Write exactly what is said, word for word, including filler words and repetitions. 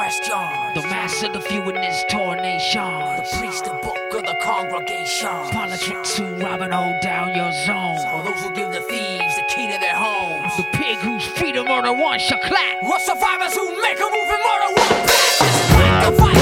questions. The mass of the few in this tornation. The priest, the book of the congregation. Politics who rob and hold down your zone. All those who give the thieves the key to their homes. The pig whose freedom murder one shall clap. What survivors who make a move and murder one back. This is like the fight.